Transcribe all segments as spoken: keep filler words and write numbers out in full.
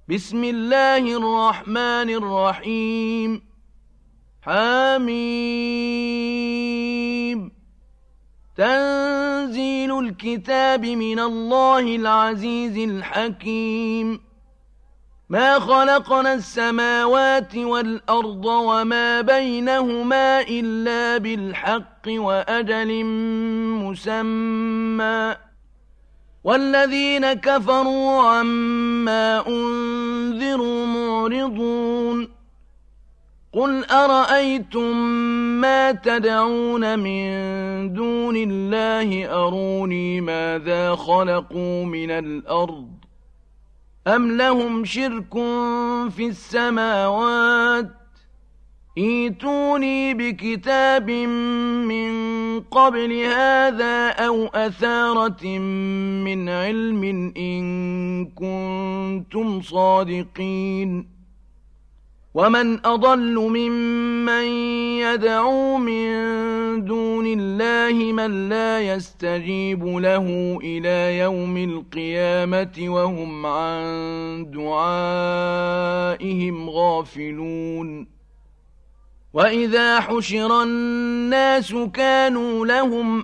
بسم الله الرحمن الرحيم. حميم. تنزيل الكتاب من الله العزيز الحكيم. ما خلقنا السماوات والأرض وما بينهما إلا بالحق وأجل مسمى، والذين كفروا عما أنذروا معرضون. قل أرأيتم ما تدعون من دون الله أروني ماذا خلقوا من الأرض أم لهم شرك في السماوات؟ ائتوني بكتاب من قبل هذا أو أثارة من علم إن كنتم صادقين. ومن أضل ممن يدعو من دون الله من لا يستجيب له إلى يوم القيامة وهم عن دعائهم غافلون. وإذا حشر الناس كانوا لهم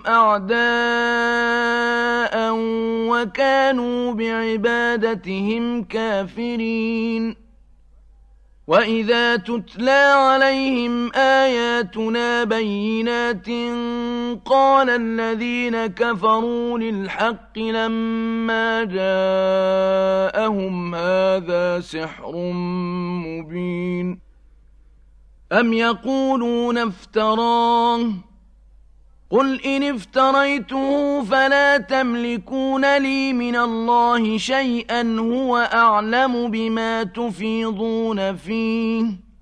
أعداء وكانوا بعبادتهم كافرين. وإذا تتلى عليهم آياتنا بينات قال الذين كفروا للحق لما جاءهم هذا سحر مبين. أم يقولون افتراه؟ قل إن افتريته فلا تملكون لي من الله شيئا هو أعلم بما تفيضون فيه،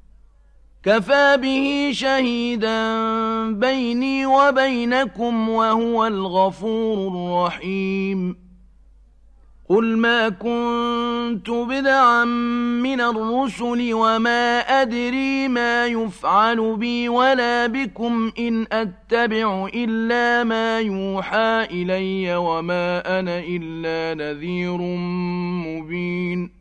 كفى به شهيدا بيني وبينكم وهو الغفور الرحيم. قل ما كنت بدعا من الرسل وما أدري ما يفعل بي ولا بكم إن أتبع إلا ما يوحى إلي وما أنا إلا نذير مبين.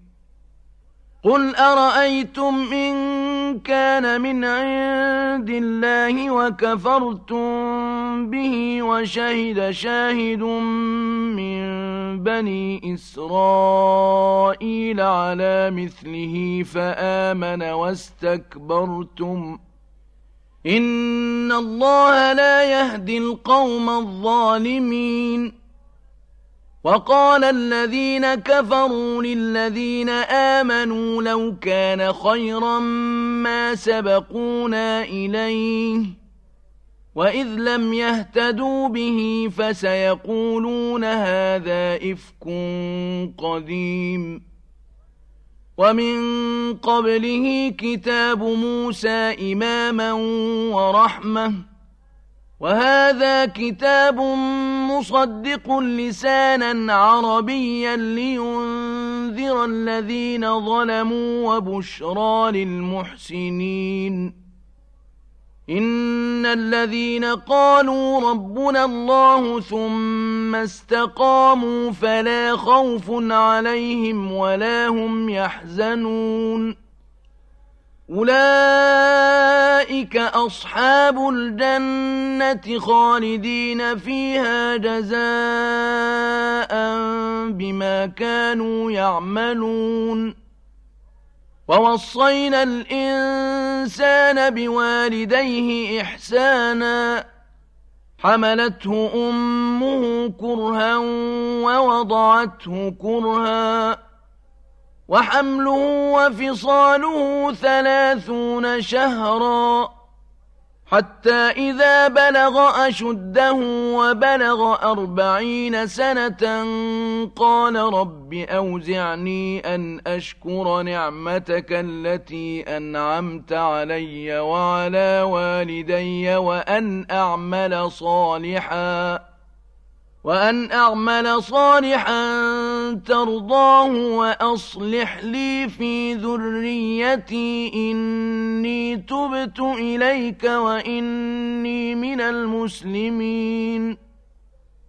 قل أرأيتم إن كان من عند الله وكفرتم به وشهد شاهد من بني إسرائيل على مثله فآمن واستكبرتم إن الله لا يهدي القوم الظالمين. وقال الذين كفروا للذين آمنوا لو كان خيرا ما سبقونا إليه وإذ لم يهتدوا به فسيقولون هذا إفك قديم. ومن قبله كتاب موسى إماما ورحمة، وهذا كتاب مصدق لسانا عربيا لينذر الذين ظلموا وبشرى للمحسنين. إن الذين قالوا ربنا الله ثم استقاموا فلا خوف عليهم ولا هم يحزنون. أولئك أصحاب الجنة خالدين فيها جزاء بما كانوا يعملون. ووصينا الإنسان بوالديه إحسانا حملته أمه كرها ووضعته كرها وحمله وفصاله ثلاثون شهرا حتى إذا بلغ أشده وبلغ أربعين سنة قال رب أوزعني أن أشكر نعمتك التي أنعمت علي وعلى والدي وأن أعمل صالحا وأن أعمل صالحا ترضاه وأصلح لي في ذريتي إني تبت إليك وإني من المسلمين.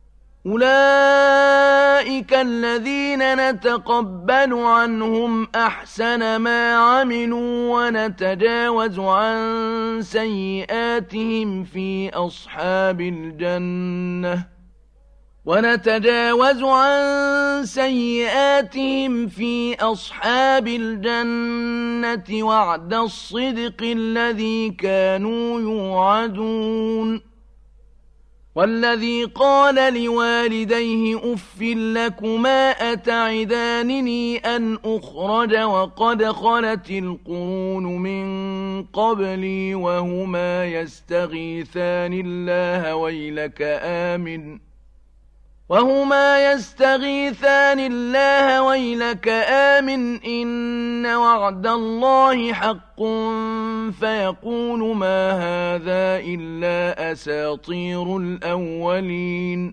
أولئك الذين نتقبل عنهم أحسن ما عملوا ونتجاوز عن سيئاتهم في أصحاب الجنة ونتجاوز عن سيئاتهم في أصحاب الجنة وعد الصدق الذي كانوا يوعدون والذي قال لوالديه أف لكما أتعدانني أن أخرج وقد خلت القرون من قبلي وهما يستغيثان الله ويلك آمن وهما يستغيثان الله ويلك آمن إن وعد الله حق فيقول ما هذا إلا أساطير الأولين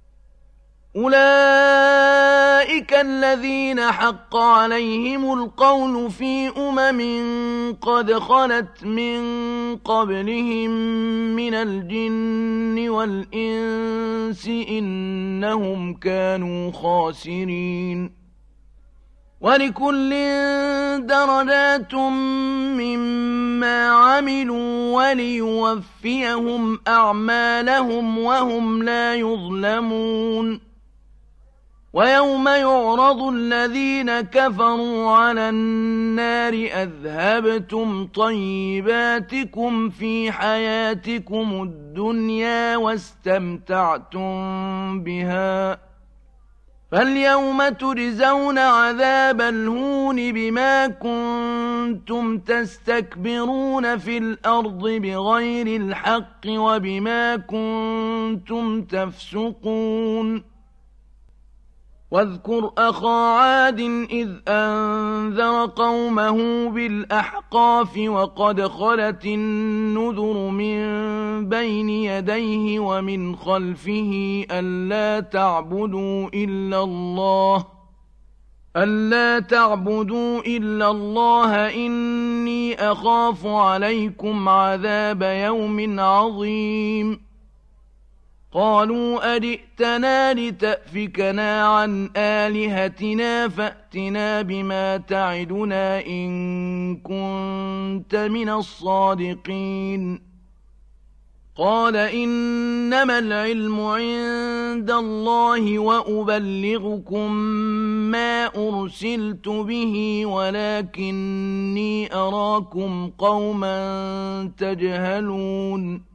أولئك الذين حق عليهم القول في أمم قد خلت من قبلهم من الجن والإنس إنهم كانوا خاسرين ولكل درجات مما عملوا وليوفيهم أعمالهم وهم لا يظلمون ويوم يعرض الذين كفروا على النار أذهبتم طيباتكم في حياتكم الدنيا واستمتعتم بها فاليوم تجزون عذاب الهون بما كنتم تستكبرون في الأرض بغير الحق وبما كنتم تفسقون واذكر أخا عاد إذ أنذر قومه بالأحقاف وقد خلت النذر من بين يديه ومن خلفه ألا تعبدوا إلا الله ألا تعبدوا إلا الله إني أخاف عليكم عذاب يوم عظيم قالوا أجئتنا لتأفكنا عن آلهتنا فأتنا بما تعدنا إن كنت من الصادقين قال إنما العلم عند الله وأبلغكم ما أرسلت به ولكني أراكم قوما تجهلون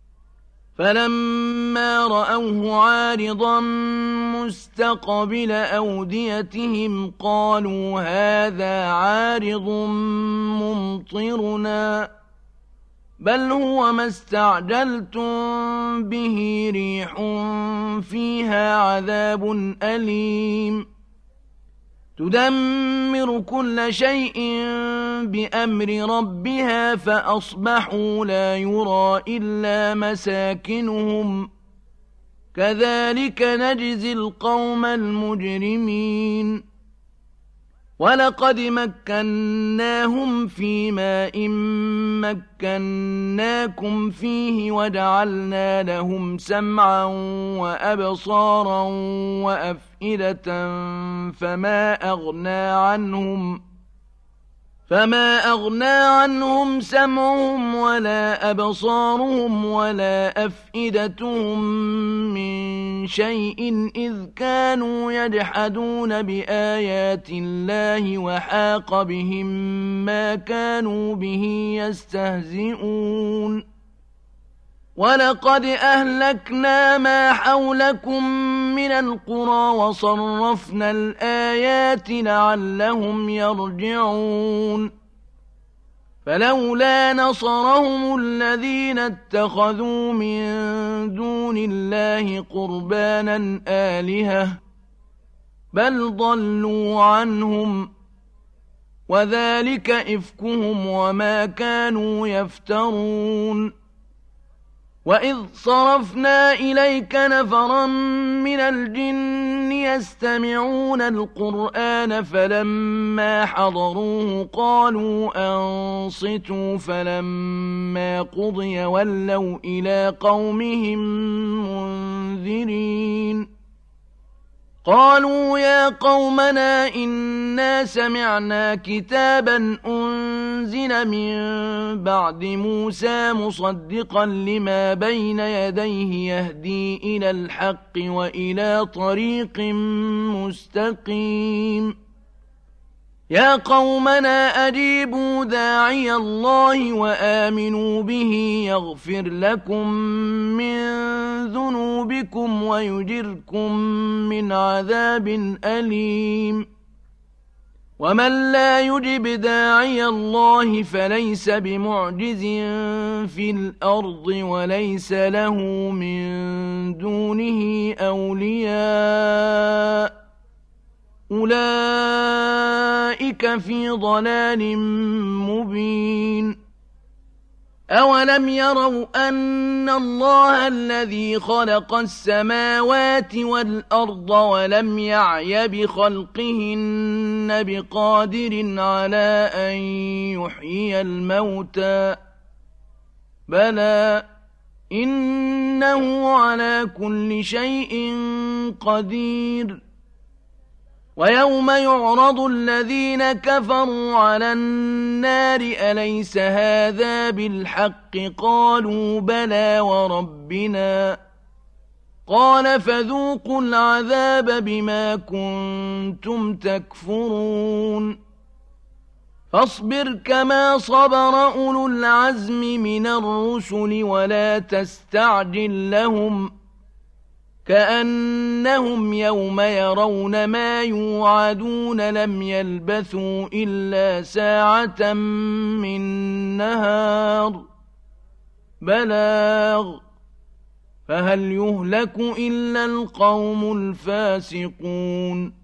فلما رأوه عارضا مستقبل أوديتهم قالوا هذا عارض ممطرنا بل هو ما استعجلتم به ريح فيها عذاب أليم تدمر كل شيء بأمر ربها فأصبحوا لا يرى إلا مساكنهم كذلك نجزي القوم المجرمين ولقد مكناهم في ماء مكناكم فيه وجعلنا لهم سمعا وأبصارا وأفئدة فما أغنى عنهم فما أغنى عنهم سمعهم ولا أبصارهم ولا أفئدتهم من شيء إذ كانوا يجحدون بآيات الله وحاق بهم ما كانوا به يستهزئون ولقد أهلكنا ما حولكم من القرى وصرفنا الآيات لعلهم يرجعون فلولا نصرهم الذين اتخذوا من دون الله قربانا آلهة بل ضلوا عنهم وذلك إفكهم وما كانوا يفترون وإذ صرفنا إليك نفرا من الجن يستمعون القرآن فلما حضروه قالوا أنصتوا فلما قضي ولوا إلى قومهم منذرين قالوا يا قومنا إنا سمعنا كتابا أنزل من بعد موسى مصدقا لما بين يديه يهدي إلى الحق وإلى طريق مستقيم يا قومنا أجيبوا داعي الله وآمنوا به يغفر لكم من ذنوبكم ويجركم من عذاب أليم ومن لا يجب داعي الله فليس بمعجز في الأرض وليس له من دونه أولياء أولئك في ضلال مبين أولم يروا أن الله الذي خلق السماوات والأرض ولم يعي بخلقهن بقادر على أن يحيي الموتى بلى إنه على كل شيء قدير ويوم يعرض الذين كفروا على النار أليس هذا بالحق قالوا بلى وربنا قال فذوقوا العذاب بما كنتم تكفرون فاصبر كما صبر أولو العزم من الرسل ولا تستعجل لهم كأنهم يوم يرون ما يوعدون لم يلبثوا إلا ساعة من نهار بلاغ فهل يهلك إلا القوم الفاسقون